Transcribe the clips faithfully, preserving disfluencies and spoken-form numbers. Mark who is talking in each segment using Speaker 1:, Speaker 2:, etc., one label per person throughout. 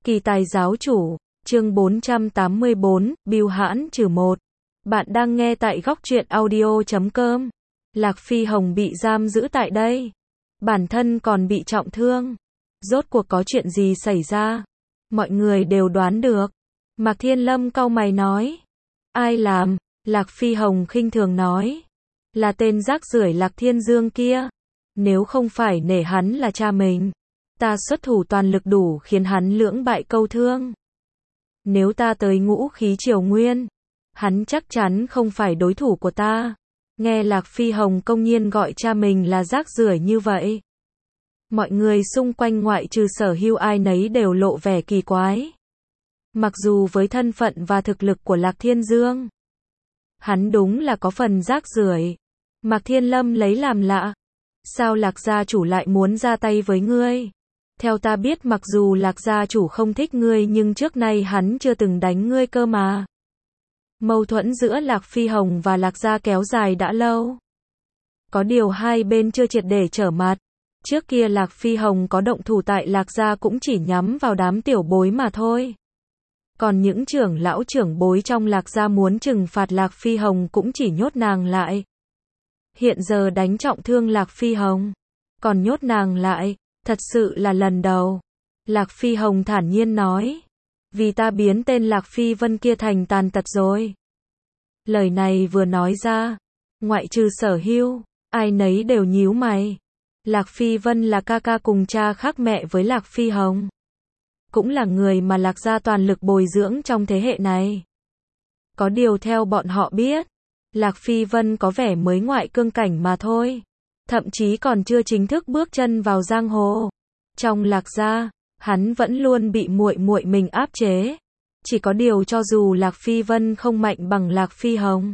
Speaker 1: Kỳ tài giáo chủ, chương bốn trăm tám mươi bốn, Bưu Hãn trừ một. Bạn đang nghe tại góc truyện audio chấm com. Lạc Phi Hồng bị giam giữ tại đây. Bản thân còn bị trọng thương. Rốt cuộc có chuyện gì xảy ra? Mọi người đều đoán được. Mạc Thiên Lâm cau mày nói. Ai làm? Lạc Phi Hồng khinh thường nói. Là tên rác rưởi Lạc Thiên Dương kia. Nếu không phải nể hắn là cha mình, ta xuất thủ toàn lực đủ khiến hắn lưỡng bại câu thương. Nếu ta tới Ngũ Khí Triều Nguyên, hắn chắc chắn không phải đối thủ của ta. Nghe Lạc Phi Hồng công nhiên gọi cha mình là rác rưởi như vậy, mọi người xung quanh ngoại trừ Sở Hưu ai nấy đều lộ vẻ kỳ quái. Mặc dù với thân phận và thực lực của Lạc Thiên Dương, hắn đúng là có phần rác rưởi. Mạc Thiên Lâm lấy làm lạ. Sao Lạc gia chủ lại muốn ra tay với ngươi? Theo ta biết mặc dù Lạc gia chủ không thích ngươi nhưng trước nay hắn chưa từng đánh ngươi cơ mà. Mâu thuẫn giữa Lạc Phi Hồng và Lạc gia kéo dài đã lâu. Có điều hai bên chưa triệt để trở mặt. Trước kia Lạc Phi Hồng có động thủ tại Lạc gia cũng chỉ nhắm vào đám tiểu bối mà thôi. Còn những trưởng lão trưởng bối trong Lạc gia muốn trừng phạt Lạc Phi Hồng cũng chỉ nhốt nàng lại. Hiện giờ đánh trọng thương Lạc Phi Hồng, còn nhốt nàng lại, thật sự là lần đầu. Lạc Phi Hồng thản nhiên nói. Vì ta biến tên Lạc Phi Vân kia thành tàn tật rồi. Lời này vừa nói ra, ngoại trừ Sở Hưu, ai nấy đều nhíu mày. Lạc Phi Vân là ca ca cùng cha khác mẹ với Lạc Phi Hồng. Cũng là người mà Lạc gia toàn lực bồi dưỡng trong thế hệ này. Có điều theo bọn họ biết, Lạc Phi Vân có vẻ mới ngoại cương cảnh mà thôi. Thậm chí còn chưa chính thức bước chân vào giang hồ. Trong Lạc gia, hắn vẫn luôn bị muội muội mình áp chế. Chỉ có điều cho dù Lạc Phi Vân không mạnh bằng Lạc Phi Hồng,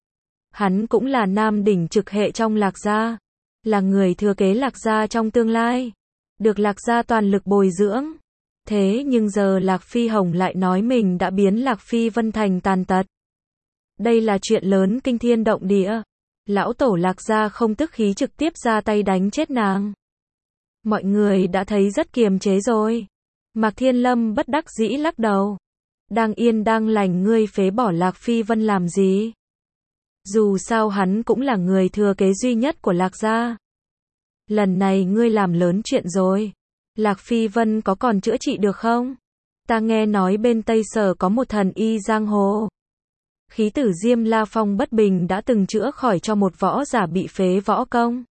Speaker 1: hắn cũng là nam đỉnh trực hệ trong Lạc gia. Là người thừa kế Lạc gia trong tương lai. Được Lạc gia toàn lực bồi dưỡng. Thế nhưng giờ Lạc Phi Hồng lại nói mình đã biến Lạc Phi Vân thành tàn tật. Đây là chuyện lớn kinh thiên động địa. Lão tổ Lạc gia không tức khí trực tiếp ra tay đánh chết nàng. Mọi người đã thấy rất kiềm chế rồi. Mạc Thiên Lâm bất đắc dĩ lắc đầu. Đang yên đang lành ngươi phế bỏ Lạc Phi Vân làm gì? Dù sao hắn cũng là người thừa kế duy nhất của Lạc gia. Lần này ngươi làm lớn chuyện rồi. Lạc Phi Vân có còn chữa trị được không? Ta nghe nói bên Tây Sở có một thần y giang hồ. Khí tử Diêm La Phong bất bình đã từng chữa khỏi cho một võ giả bị phế võ công.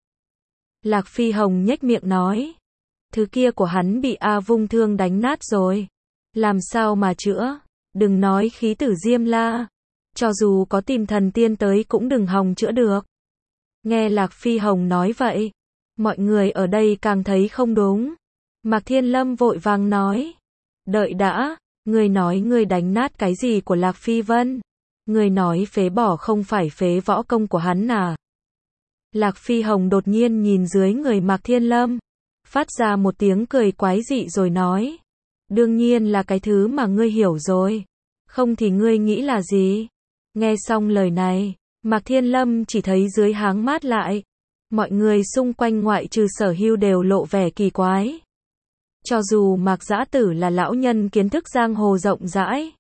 Speaker 1: Lạc Phi Hồng nhếch miệng nói. Thứ kia của hắn bị A Vung Thương đánh nát rồi. Làm sao mà chữa? Đừng nói khí tử Diêm La. Cho dù có tìm thần tiên tới cũng đừng hòng chữa được. Nghe Lạc Phi Hồng nói vậy, mọi người ở đây càng thấy không đúng. Mạc Thiên Lâm vội vàng nói. Đợi đã, ngươi nói ngươi đánh nát cái gì của Lạc Phi Vân? Người nói phế bỏ không phải phế võ công của hắn à? Lạc Phi Hồng đột nhiên nhìn dưới người Mạc Thiên Lâm, phát ra một tiếng cười quái dị rồi nói. Đương nhiên là cái thứ mà ngươi hiểu rồi. Không thì ngươi nghĩ là gì? Nghe xong lời này, Mạc Thiên Lâm chỉ thấy dưới háng mát lại. Mọi người xung quanh ngoại trừ Sở Hưu đều lộ vẻ kỳ quái. Cho dù Mạc Dã Tử là lão nhân kiến thức giang hồ rộng rãi,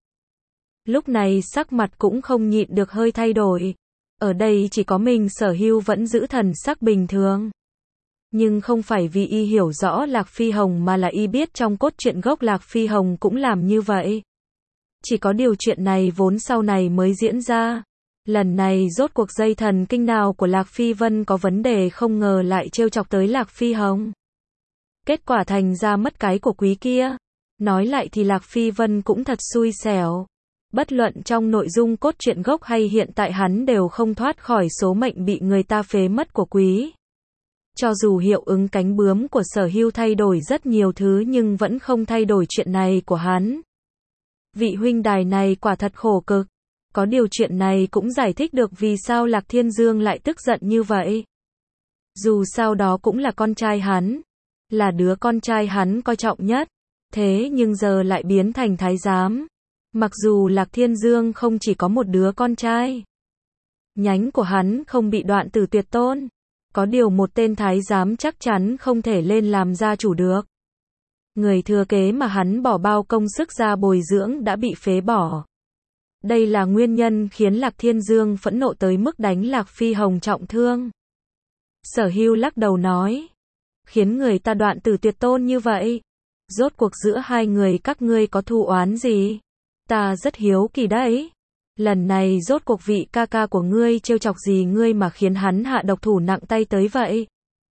Speaker 1: lúc này sắc mặt cũng không nhịn được hơi thay đổi. Ở đây chỉ có mình Sở Hưu vẫn giữ thần sắc bình thường. Nhưng không phải vì y hiểu rõ Lạc Phi Hồng mà là y biết trong cốt truyện gốc Lạc Phi Hồng cũng làm như vậy. Chỉ có điều chuyện này vốn sau này mới diễn ra. Lần này rốt cuộc dây thần kinh nào của Lạc Phi Vân có vấn đề không ngờ lại trêu chọc tới Lạc Phi Hồng. Kết quả thành ra mất cái của quý kia. Nói lại thì Lạc Phi Vân cũng thật xui xẻo. Bất luận trong nội dung cốt truyện gốc hay hiện tại hắn đều không thoát khỏi số mệnh bị người ta phế mất của quý. Cho dù hiệu ứng cánh bướm của Sở Hưu thay đổi rất nhiều thứ nhưng vẫn không thay đổi chuyện này của hắn. Vị huynh đài này quả thật khổ cực. Có điều chuyện này cũng giải thích được vì sao Lạc Thiên Dương lại tức giận như vậy. Dù sao đó cũng là con trai hắn. Là đứa con trai hắn coi trọng nhất. Thế nhưng giờ lại biến thành thái giám. Mặc dù Lạc Thiên Dương không chỉ có một đứa con trai, nhánh của hắn không bị đoạn tử tuyệt tôn. Có điều một tên thái giám chắc chắn không thể lên làm gia chủ được. Người thừa kế mà hắn bỏ bao công sức ra bồi dưỡng đã bị phế bỏ. Đây là nguyên nhân khiến Lạc Thiên Dương phẫn nộ tới mức đánh Lạc Phi Hồng trọng thương. Sở Hưu lắc đầu nói. Khiến người ta đoạn tử tuyệt tôn như vậy. Rốt cuộc giữa hai người các ngươi có thù oán gì? Ta rất hiếu kỳ đấy. Lần này rốt cuộc vị ca ca của ngươi trêu chọc gì ngươi mà khiến hắn hạ độc thủ nặng tay tới vậy?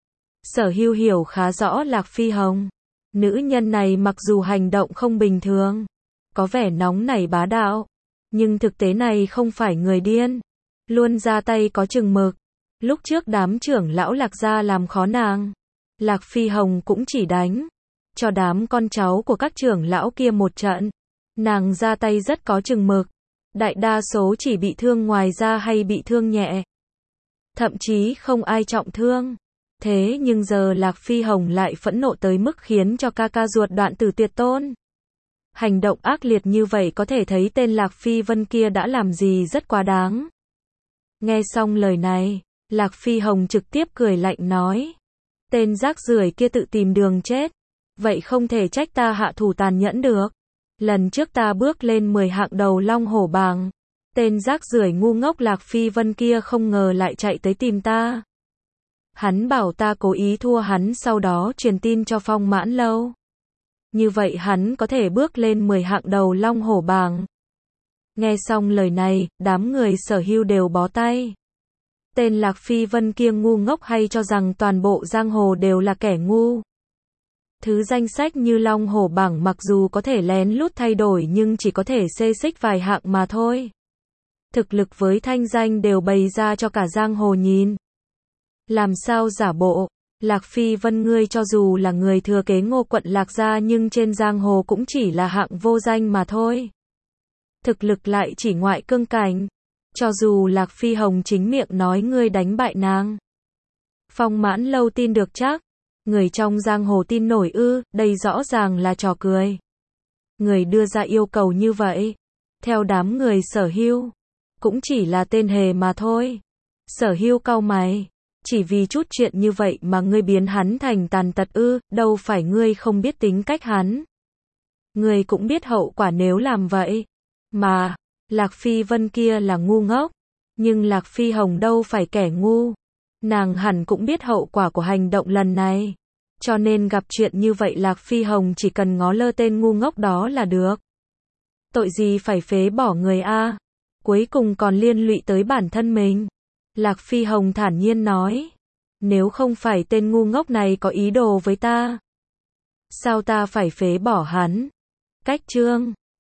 Speaker 1: Sở Hưu hiểu khá rõ Lạc Phi Hồng. Nữ nhân này mặc dù hành động không bình thường, có vẻ nóng nảy bá đạo, nhưng thực tế này không phải người điên, luôn ra tay có chừng mực. Lúc trước đám trưởng lão Lạc gia làm khó nàng, Lạc Phi Hồng cũng chỉ đánh cho đám con cháu của các trưởng lão kia một trận. Nàng ra tay rất có chừng mực, đại đa số chỉ bị thương ngoài da hay bị thương nhẹ, thậm chí không ai trọng thương. Thế nhưng giờ Lạc Phi Hồng lại phẫn nộ tới mức khiến cho ca ca ruột đoạn tử tuyệt tôn. Hành động ác liệt như vậy có thể thấy tên Lạc Phi Vân kia đã làm gì rất quá đáng. Nghe xong lời này, Lạc Phi Hồng trực tiếp cười lạnh nói. Tên rác rưởi kia tự tìm đường chết. Vậy không thể trách ta hạ thủ tàn nhẫn được. Lần trước ta bước lên mười hạng đầu long hổ bảng. Tên rác rưởi ngu ngốc Lạc Phi Vân kia không ngờ lại chạy tới tìm ta. Hắn bảo ta cố ý thua hắn sau đó truyền tin cho Phong Mãn Lâu. Như vậy hắn có thể bước lên mười hạng đầu long hổ bảng. Nghe xong lời này, đám người Sở Hưu đều bó tay. Tên Lạc Phi Vân kia ngu ngốc hay cho rằng toàn bộ giang hồ đều là kẻ ngu. Thứ danh sách như long hổ bảng mặc dù có thể lén lút thay đổi nhưng chỉ có thể xê xích vài hạng mà thôi. Thực lực với thanh danh đều bày ra cho cả giang hồ nhìn. Làm sao giả bộ? Lạc Phi Vân ngươi cho dù là người thừa kế Ngô quận Lạc gia nhưng trên giang hồ cũng chỉ là hạng vô danh mà thôi. Thực lực lại chỉ ngoại cương cảnh. Cho dù Lạc Phi Hồng chính miệng nói ngươi đánh bại nàng, Phong Mãn Lâu tin được chắc. Người trong giang hồ tin nổi ư? Đây rõ ràng là trò cười. Người đưa ra yêu cầu như vậy, theo đám người Sở Hưu, cũng chỉ là tên hề mà thôi. Sở Hưu cau mày. Chỉ vì chút chuyện như vậy mà ngươi biến hắn thành tàn tật ư? Đâu phải ngươi không biết tính cách hắn. Ngươi cũng biết hậu quả nếu làm vậy. Mà, Lạc Phi Vân kia là ngu ngốc. Nhưng Lạc Phi Hồng đâu phải kẻ ngu. Nàng hẳn cũng biết hậu quả của hành động lần này. Cho nên gặp chuyện như vậy Lạc Phi Hồng chỉ cần ngó lơ tên ngu ngốc đó là được. Tội gì phải phế bỏ người a? Cuối cùng còn liên lụy tới bản thân mình. Lạc Phi Hồng thản nhiên nói. Nếu không phải tên ngu ngốc này có ý đồ với ta, sao ta phải phế bỏ hắn? Cách chương